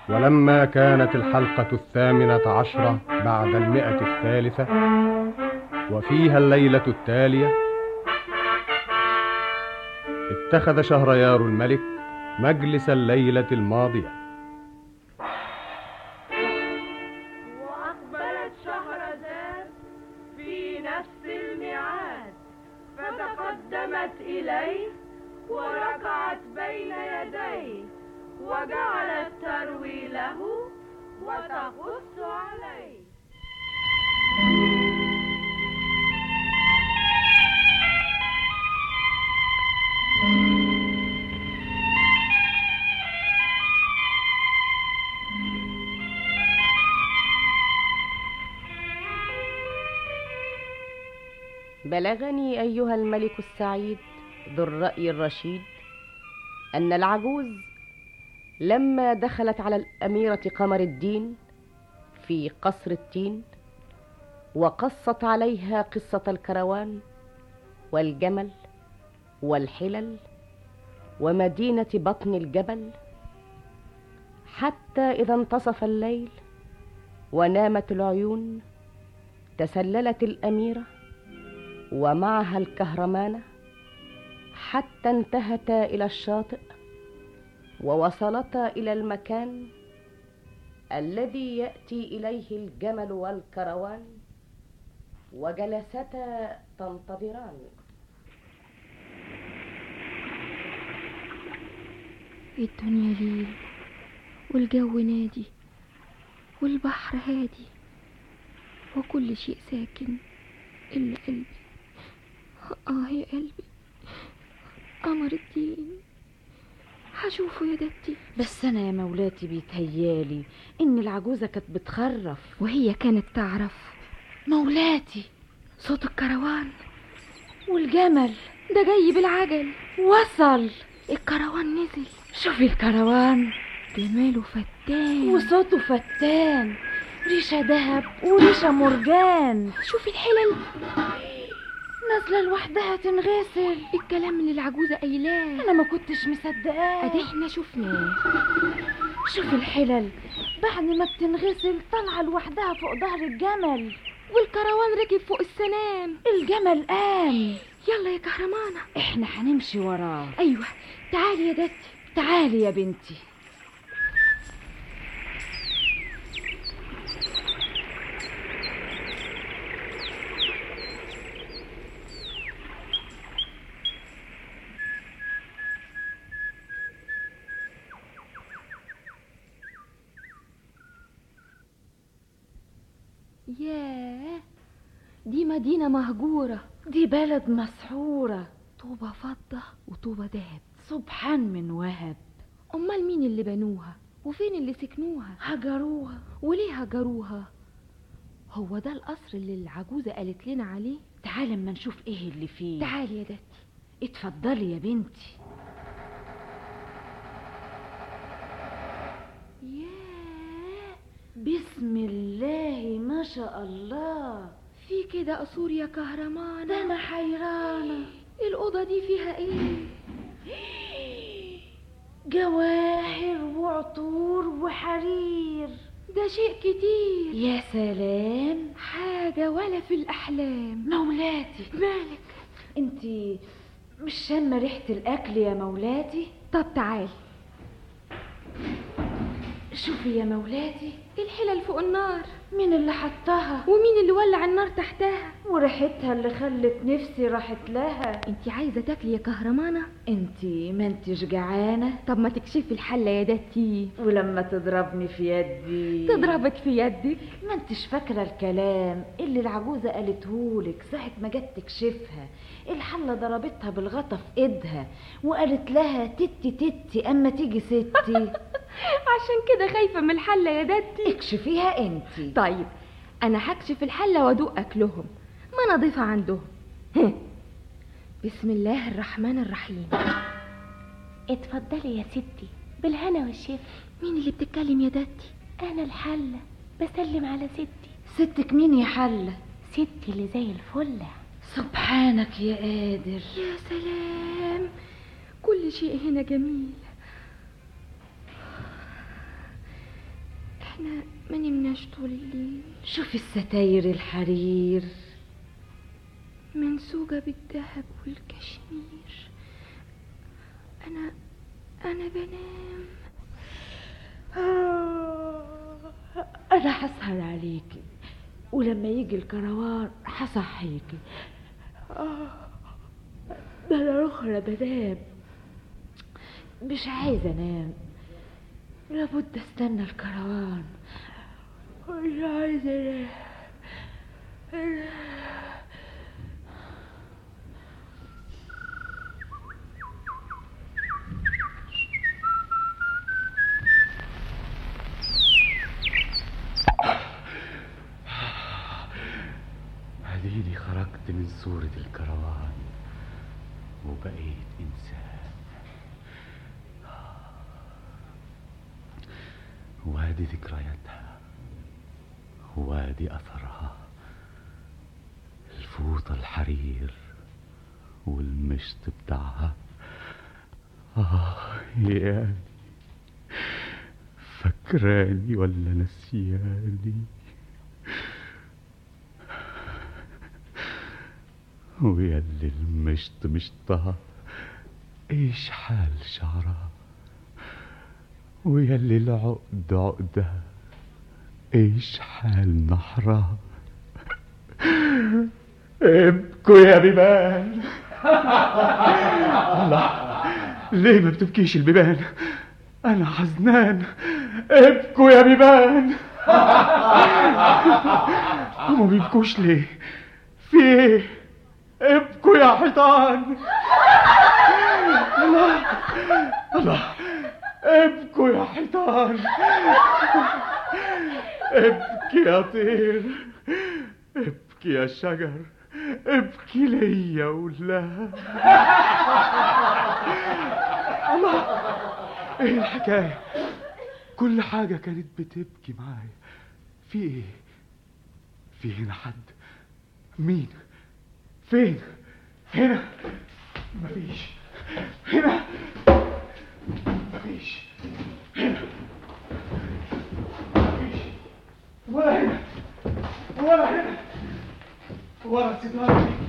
ولما كانت الحلقة 18 بعد 100 وفيها الليلة التالية، اتخذ شهريار الملك مجلس الليلة الماضية. وأقبلت شهرزاد في نفس الميعاد، فتقدمت إليه وركعت بين يديه، وجعلت تروي له وتقص عليه. بلغني أيها الملك السعيد ذو الرأي الرشيد أن العجوز لما دخلت على الأميرة قمر الدين في قصر التين وقصت عليها قصة الكروان والجمل والحلل ومدينة بطن الجبل، حتى إذا انتصف الليل ونامت العيون تسللت الأميرة ومعها الكهرمانة حتى انتهتا إلى الشاطئ، ووصلتا إلى المكان الذي يأتي إليه الجمل والكروان، وجلستا تنتظران. الدنيا ليل والجو نادي والبحر هادي وكل شيء ساكن إلا قلبي. يا قلبي، قمر الدين هشوفه يا دتي. بس أنا يا مولاتي بيتهيالي إن العجوزة كانت بتخرف، وهي كانت تعرف. مولاتي صوت الكروان والجمل ده جاي بالعجل. وصل الكروان نزل. شوفي الكروان جماله فتان وصوته فتان، ريشة دهب وريشة مرجان. شوفي الحلل نازلة لوحدها تنغسل. الكلام اللي العجوزة قايلاه أنا ما كنتش مصدقاه، ادي احنا شفناه. شوفي الحلل بعد ما بتنغسل طالعة لوحدها فوق ظهر الجمل، والكروان ركب فوق السنام. الجمل قام. يلا يا كهرمانة، احنا هنمشي وراه. ايوه تعالي يا دتي. تعالي يا بنتي. ياه، دي مدينة مهجورة، دي بلد مسحورة، طوبة فضة وطوبة دهب، سبحان من وهب. أمال مين اللي بنوها وفين اللي سكنوها؟ هجروها. وليه هجروها؟ هو ده القصر اللي العجوزة قالت لنا عليه؟ تعالي اما نشوف ايه اللي فيه. تعالي يا دتي. اتفضلي يا بنتي. ياه، بسم الله ما شاء الله. في كده قصور يا كهرمان؟ ده انا حيرانة. الأوضة دي فيها ايه؟ جواهر وعطور وحرير. ده شيء كتير. يا سلام، حاجة ولا في الأحلام. مولاتي مالك؟ انتي مش شامة ريحة الأكل يا مولاتي؟ طب تعالي شوفي يا مولاتي، الحلل فوق النار. مين اللي حطها؟ ومين اللي ولع النار تحتها؟ وريحتها اللي خلت نفسي راحت لها. انتي عايزة تاكلي يا كهرمانة؟ انتي ما انتش جعانة؟ طب ما تكشفي الحلة يا دتي. ولما تضربني في يدي تضربك في يدك؟ ما انتش فاكرة الكلام اللي العجوزة قالتهولك ساعة ما جت تكشفها؟ الحلة ضربتها بالغطا في ايدها وقالت لها تتي تتي اما تيجي ستي. عشان كده خايفة من الحلة يا دتي. اكشفيها انتي. طيب انا هكشف الحلة وادوق اكلهم، ما انا ضيفة عندهم. بسم الله الرحمن الرحيم. اتفضلي يا ستي، بالهنا والشفا. مين اللي بتتكلم يا دتي؟ انا الحلة، بسلم على ستي. ستك مين يا حلة؟ ستي اللي زي الفلة. سبحانك يا قادر. يا سلام، كل شيء هنا جميل. احنا ما نمناش طول الليل. شوفي الستاير الحرير منسوجة بالذهب والكشمير. أنا بنام. أنا هسهر عليكي، ولما يجي الكروان هصحيكي. ده أنا أخرى بنام، مش عايزة أنام، لابد استنى الكروان. مش عايزة أنام. هديني خرجت من صورة الكروان وبقيت إنسان، وادي ذكرياتها وادي أثرها، الفوطة الحرير والمشط بتاعها. ياني فكراني ولا نسياني؟ وياللي المشط مشطها ايش حال شعرها، وياللي العقد عقدها ايش حال نحرها. ابكوا يا بيبان. الله، ليه ما بتبكيش البيبان؟ انا حزنان. ابكوا يا بيبان. وما بيبكوش ليه؟ في ايه؟ ابكوا يا حيطان. الله الله، ابكوا يا حيطان. ابكي يا طير، ابكي يا شجر، ابكي ليا ولا. الله، ايه الحكاية؟ كل حاجة كانت بتبكي معايا. في ايه؟ في هنا حد؟ مين؟ فين؟ هنا مفيش. هنا مفيش. هنا مفيش. ولا هنا ولا هنا ولا الستارة دي.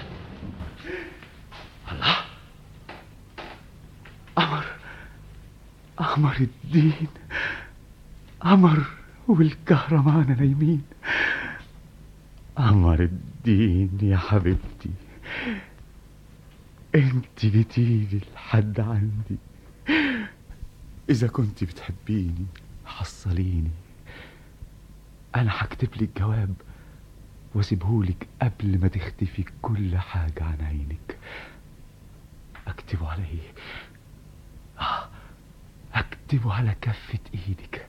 الله، قمر الدين، قمر والكهرمان نايمين. قمر الدين يا حبيبتي، انت جيتيلي لحد عندي. اذا كنت بتحبيني حصليني، انا هكتبلك جواب واسيبهولك قبل ما تختفي كل حاجة عن عينك. اكتبه على ايه؟ اكتبه على كفة ايدك.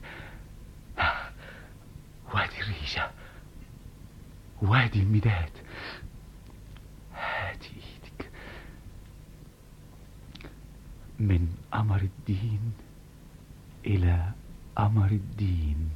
وادي الريشة وادي المداد. هاتي ايدك. من قمر الدين الى قمر الدين.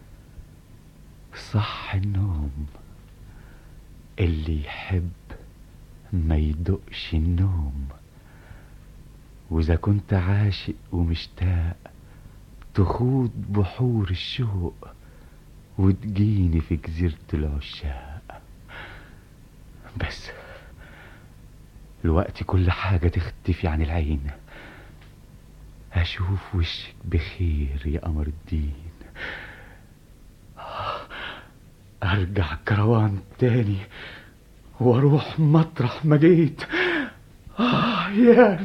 صح النوم، اللي يحب ما يدقش النوم. واذا كنت عاشق ومشتاق تخوض بحور الشوق وتجيني في جزيرة العشاق. بس الوقت كل حاجة تختفي عن العين، أشوف وشك بخير يا قمر الدين. أرجع كروان تاني وأروح مطرح ما جيت. يا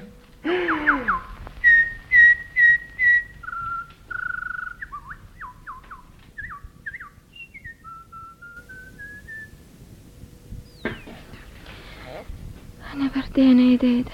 أنا بردانة يا دادا.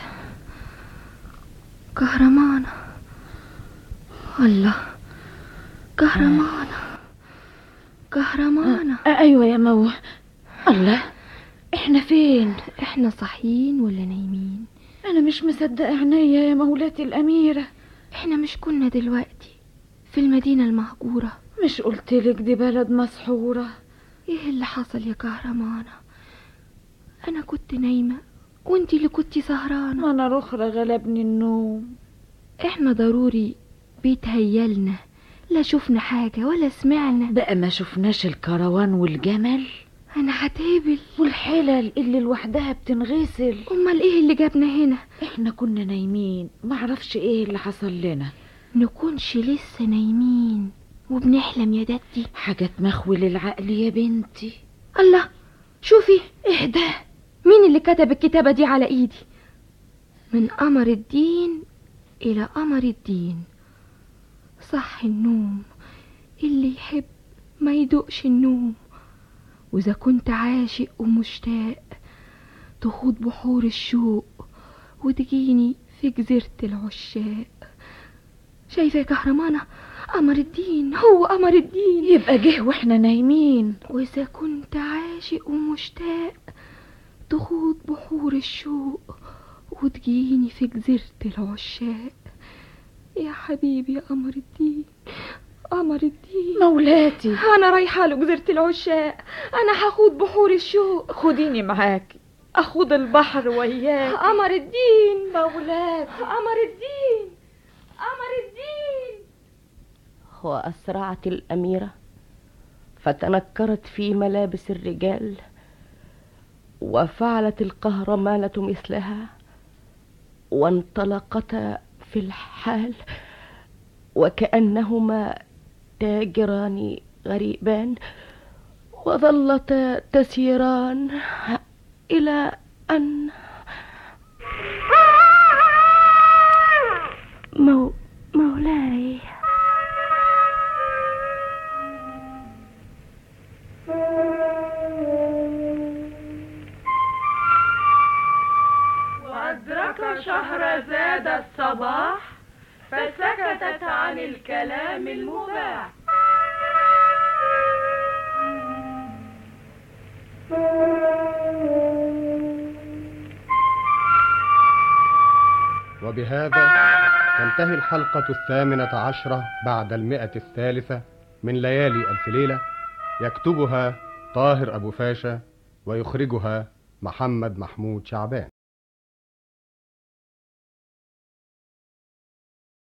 كهرمانة. الله، كهرمانة كهرمانة. أيوة يا مو. الله، احنا فين؟ احنا صاحيين ولا نايمين؟ أنا مش مصدقة عينيا يا مولاتي الأميرة. احنا مش كنا دلوقتي في المدينة المهجورة؟ مش قلتلك دي بلد مسحورة؟ ايه اللي حصل يا كهرمانة؟ أنا كنت نايمة وانتي اللي كنتي سهرانة. ما أنا رخرة غلبني النوم. احنا ضروري بيتهيلنا لا شفنا حاجة ولا سمعنا. بقى ما شفناش الكروان والجمل؟ أنا هتهبل. والحلل اللي لوحدها بتنغسل. أمال إيه اللي جابنا هنا؟ احنا كنا نايمين، معرفش ايه اللي حصل لنا. نكونش لسه نايمين وبنحلم يا دتي؟ حاجة تمخول العقل يا بنتي. الله، شوفي. ايه ده؟ مين اللي كتب الكتابة دي على ايدي؟ من قمر الدين إلى قمر الدين، صح النوم اللي يحب ما يدقش النوم، وإذا كنت عاشق ومشتاق تخوض بحور الشوق وتجيني في جزيرة العشاق. شايفة يا كهرمانة؟ قمر الدين، هو قمر الدين. يبقى جه واحنا نايمين. وإذا كنت عاشق ومشتاق تخوض بحور الشوق وتجيني في جزيرة العشاق. يا حبيبي يا قمر الدين، قمر الدين مولاتي. أنا رايحة له جزيرة العشاق، أنا هخوض بحور الشوق. خديني معاكي أخوض البحر وياك. قمر الدين مولاتي. قمر الدين، قمر الدين. وأسرعت الأميرة فتنكرت في ملابس الرجال، وفعلت القهرمانة مثلها، وانطلقتا في الحال وكأنهما تاجران غريبان، وظلتا تسيران إلى أن مولاي. وأدرك شهرزاد الصباح فسكتت عن الكلام المباح. وبهذا تنتهي الحلقة 18 بعد 100 من ليالي ألف ليلة، يكتبها طاهر أبو فاشا ويخرجها محمد محمود شعبان.